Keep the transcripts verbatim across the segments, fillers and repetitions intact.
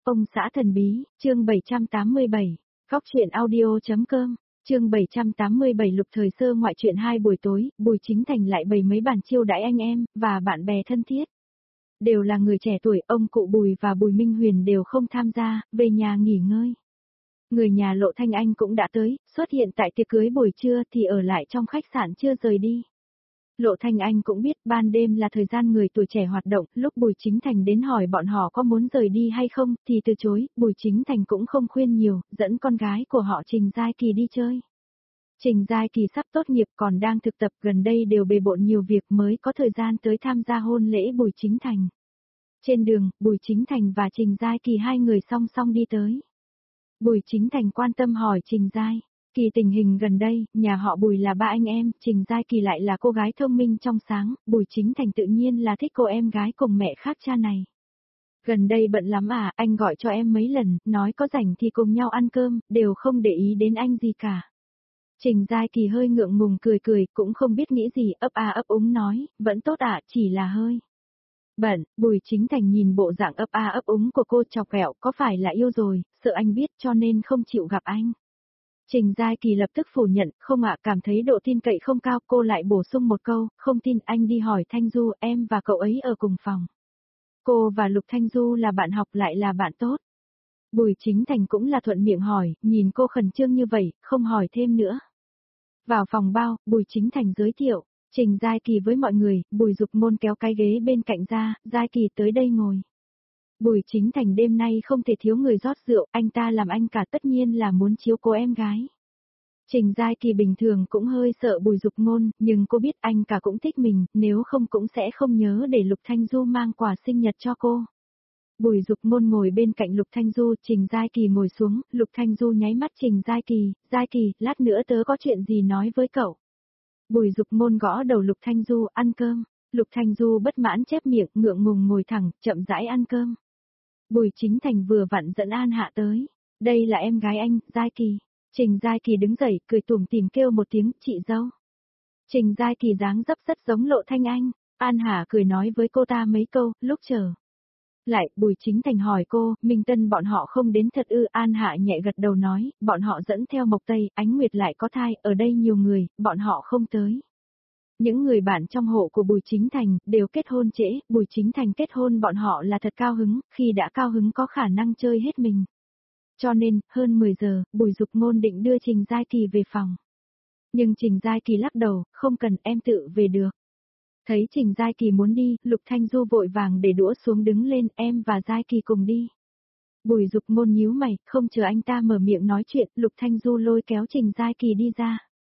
Ông xã thần bí, chương bảy trăm tám mươi bảy, góc truyện audio.com, chương bảy trăm tám mươi bảy Lục Thời Sơ ngoại truyện hai buổi tối, Bùi Chính Thành lại bày mấy bàn chiêu đãi anh em, và bạn bè thân thiết. Đều là người trẻ tuổi, ông cụ Bùi và Bùi Minh Huyền đều không tham gia, về nhà nghỉ ngơi. Người nhà Lộ Thanh Anh cũng đã tới, xuất hiện tại tiệc cưới buổi trưa thì ở lại trong khách sạn chưa rời đi. Lộ Thanh Anh cũng biết ban đêm là thời gian người tuổi trẻ hoạt động, lúc Bùi Chính Thành đến hỏi bọn họ có muốn rời đi hay không, thì từ chối, Bùi Chính Thành cũng không khuyên nhiều, dẫn con gái của họ Trình Giai Kỳ đi chơi. Trình Giai Kỳ sắp tốt nghiệp còn đang thực tập, gần đây đều bề bộn nhiều việc mới có thời gian tới tham gia hôn lễ Bùi Chính Thành. Trên đường, Bùi Chính Thành và Trình Giai Kỳ hai người song song đi tới. Bùi Chính Thành quan tâm hỏi Trình Giai Kỳ tình hình gần đây, nhà họ Bùi là ba anh em, Trình Giai Kỳ lại là cô gái thông minh trong sáng, Bùi Chính Thành tự nhiên là thích cô em gái cùng mẹ khác cha này. Gần đây bận lắm à, anh gọi cho em mấy lần, nói có rảnh thì cùng nhau ăn cơm, đều không để ý đến anh gì cả. Trình Giai Kỳ hơi ngượng ngùng cười cười, cũng không biết nghĩ gì, ấp a ấp úng nói, vẫn tốt ạ, à, chỉ là hơi bận. Bùi Chính Thành nhìn bộ dạng ấp a ấp úng của cô chọc ghẹo, có phải là yêu rồi, sợ anh biết cho nên không chịu gặp anh. Trình Giai Kỳ lập tức phủ nhận, không ạ, cảm thấy độ tin cậy không cao, cô lại bổ sung một câu, không tin anh đi hỏi Thanh Du, em và cậu ấy ở cùng phòng. Cô và Lục Thanh Du là bạn học lại là bạn tốt. Bùi Chính Thành cũng là thuận miệng hỏi, nhìn cô khẩn trương như vậy, không hỏi thêm nữa. Vào phòng bao, Bùi Chính Thành giới thiệu, Trình Giai Kỳ với mọi người, Bùi Dục Môn kéo cái ghế bên cạnh ra, Giai Kỳ tới đây ngồi. Bùi Chính Thành đêm nay không thể thiếu người rót rượu, anh ta làm anh cả tất nhiên là muốn chiếu cố em gái. Trình Giai Kỳ bình thường cũng hơi sợ Bùi Dục Môn, nhưng cô biết anh cả cũng thích mình, nếu không cũng sẽ không nhớ để Lục Thanh Du mang quà sinh nhật cho cô. Bùi Dục Môn ngồi bên cạnh Lục Thanh Du, Trình Giai Kỳ ngồi xuống, Lục Thanh Du nháy mắt Trình Giai Kỳ, Giai Kỳ, lát nữa tớ có chuyện gì nói với cậu. Bùi Dục Môn gõ đầu Lục Thanh Du, ăn cơm. Lục Thanh Du bất mãn chép miệng, ngượng ngùng ngồi thẳng, chậm rãi ăn cơm. Bùi Chính Thành vừa vặn dẫn An Hạ tới. Đây là em gái anh, Giai Kỳ. Trình Giai Kỳ đứng dậy, cười tủm tỉm kêu một tiếng, chị dâu. Trình Giai Kỳ dáng dấp rất giống Lộ Thanh Anh. An Hạ cười nói với cô ta mấy câu, lúc chờ lại, Bùi Chính Thành hỏi cô, Minh Tân bọn họ không đến thật ư? An Hạ nhẹ gật đầu nói, bọn họ dẫn theo Mộc Tây, Ánh Nguyệt lại có thai, ở đây nhiều người, bọn họ không tới. Những người bạn trong hộ của Bùi Chính Thành đều kết hôn trễ, Bùi Chính Thành kết hôn bọn họ là thật cao hứng, khi đã cao hứng có khả năng chơi hết mình. Cho nên, hơn mười giờ, Bùi Dục Môn định đưa Trình Giai Kỳ về phòng. Nhưng Trình Giai Kỳ lắc đầu, không cần, em tự về được. Thấy Trình Giai Kỳ muốn đi, Lục Thanh Du vội vàng để đũa xuống đứng lên, em và Giai Kỳ cùng đi. Bùi Dục Môn nhíu mày, không chờ anh ta mở miệng nói chuyện, Lục Thanh Du lôi kéo Trình Giai Kỳ đi ra.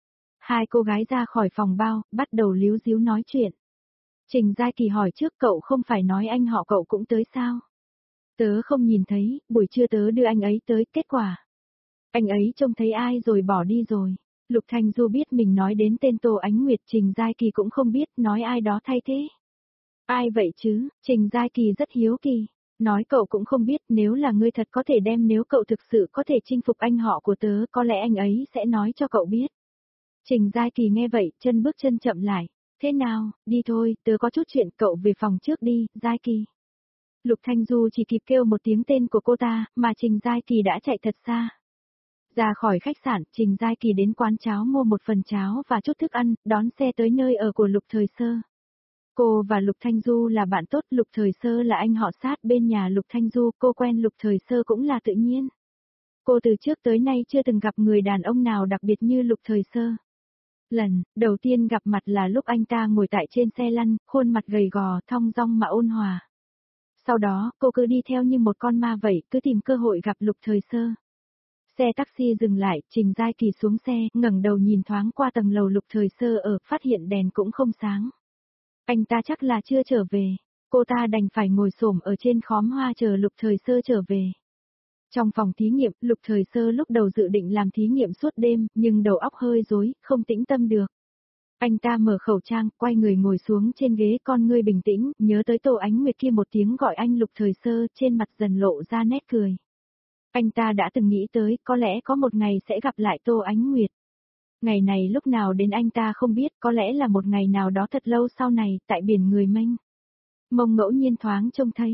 Hai cô gái ra khỏi phòng bao, bắt đầu líu díu nói chuyện. Trình Giai Kỳ hỏi trước, cậu không phải nói anh họ cậu cũng tới sao? Tớ không nhìn thấy, buổi trưa tớ đưa anh ấy tới, kết quả. Anh ấy trông thấy ai rồi bỏ đi rồi. Lục Thanh Du biết mình nói đến tên Tô Ánh Nguyệt, Trình Giai Kỳ cũng không biết, nói ai đó thay thế. Ai vậy chứ? Trình Giai Kỳ rất hiếu kỳ. Nói cậu cũng không biết, nếu là ngươi thật có thể đem, nếu cậu thực sự có thể chinh phục anh họ của tớ, có lẽ anh ấy sẽ nói cho cậu biết. Trình Giai Kỳ nghe vậy, chân bước chân chậm lại. Thế nào, đi thôi, tớ có chút chuyện, cậu về phòng trước đi, Giai Kỳ. Lục Thanh Du chỉ kịp kêu một tiếng tên của cô ta, mà Trình Giai Kỳ đã chạy thật xa. Ra khỏi khách sạn, Trình Giai Kỳ đến quán cháo mua một phần cháo và chút thức ăn, đón xe tới nơi ở của Lục Thời Sơ. Cô và Lục Thanh Du là bạn tốt, Lục Thời Sơ là anh họ sát bên nhà Lục Thanh Du, cô quen Lục Thời Sơ cũng là tự nhiên. Cô từ trước tới nay chưa từng gặp người đàn ông nào đặc biệt như Lục Thời Sơ. Lần đầu tiên gặp mặt là lúc anh ta ngồi tại trên xe lăn, khuôn mặt gầy gò, thong dong mà ôn hòa. Sau đó, cô cứ đi theo như một con ma vậy, cứ tìm cơ hội gặp Lục Thời Sơ. Xe taxi dừng lại, Trình Giai Kỳ xuống xe, ngẩng đầu nhìn thoáng qua tầng lầu Lục Thời Sơ ở, phát hiện đèn cũng không sáng. Anh ta chắc là chưa trở về. Cô ta đành phải ngồi xổm ở trên khóm hoa chờ Lục Thời Sơ trở về. Trong phòng thí nghiệm, Lục Thời Sơ lúc đầu dự định làm thí nghiệm suốt đêm, nhưng đầu óc hơi rối, không tĩnh tâm được. Anh ta mở khẩu trang, quay người ngồi xuống trên ghế, con ngươi bình tĩnh, nhớ tới Tô Ánh Nguyệt kia một tiếng gọi anh Lục Thời Sơ, trên mặt dần lộ ra nét cười. Anh ta đã từng nghĩ tới, có lẽ có một ngày sẽ gặp lại Tô Ánh Nguyệt. Ngày này lúc nào đến anh ta không biết, có lẽ là một ngày nào đó thật lâu sau này, tại biển người mênh mông ngẫu nhiên thoáng trông thấy.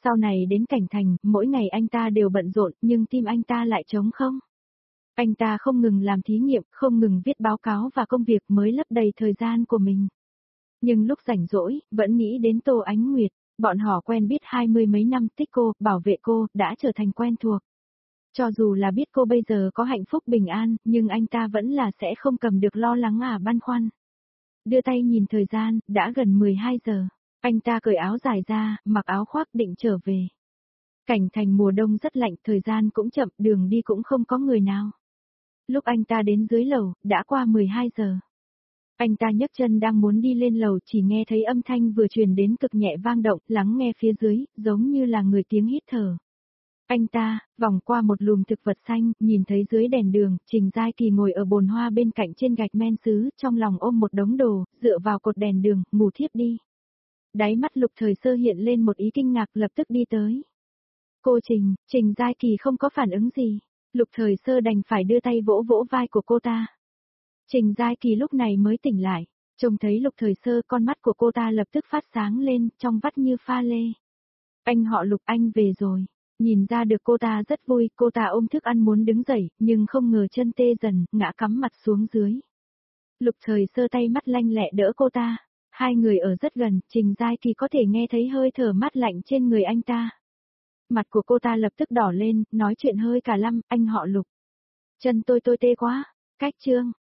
Sau này đến Cảnh Thành, mỗi ngày anh ta đều bận rộn, nhưng tim anh ta lại trống không. Anh ta không ngừng làm thí nghiệm, không ngừng viết báo cáo và công việc mới lấp đầy thời gian của mình. Nhưng lúc rảnh rỗi, vẫn nghĩ đến Tô Ánh Nguyệt, bọn họ quen biết hai mươi mấy năm, thích cô, bảo vệ cô, đã trở thành quen thuộc. Cho dù là biết cô bây giờ có hạnh phúc bình an, nhưng anh ta vẫn là sẽ không cầm được lo lắng à băn khoăn. Đưa tay nhìn thời gian, đã gần mười hai giờ. Anh ta cởi áo dài ra, mặc áo khoác định trở về. Cảnh Thành mùa đông rất lạnh, thời gian cũng chậm, đường đi cũng không có người nào. Lúc anh ta đến dưới lầu, đã qua mười hai giờ. Anh ta nhấc chân đang muốn đi lên lầu, chỉ nghe thấy âm thanh vừa truyền đến cực nhẹ vang động, lắng nghe phía dưới, giống như là người tiếng hít thở. Anh ta, vòng qua một lùm thực vật xanh, nhìn thấy dưới đèn đường, Trình Giai Kỳ ngồi ở bồn hoa bên cạnh trên gạch men sứ, trong lòng ôm một đống đồ, dựa vào cột đèn đường, ngủ thiếp đi. Đáy mắt Lục Thời Sơ hiện lên một ý kinh ngạc, lập tức đi tới. Cô Trình, Trình Giai Kỳ không có phản ứng gì. Lục Thời Sơ đành phải đưa tay vỗ vỗ vai của cô ta. Trình Giai Kỳ lúc này mới tỉnh lại, trông thấy Lục Thời Sơ, con mắt của cô ta lập tức phát sáng lên, trong vắt như pha lê. Anh họ Lục, anh về rồi. Nhìn ra được cô ta rất vui, cô ta ôm thức ăn muốn đứng dậy, nhưng không ngờ chân tê dần, ngã cắm mặt xuống dưới. Lục Thời Sơ tay mắt lanh lẹ đỡ cô ta. Hai người ở rất gần, Trình Giai Kỳ có thể nghe thấy hơi thở mát lạnh trên người anh ta. Mặt của cô ta lập tức đỏ lên, nói chuyện hơi cả lăm, anh họ Lục. Chân tôi tôi tê quá. Cách chương.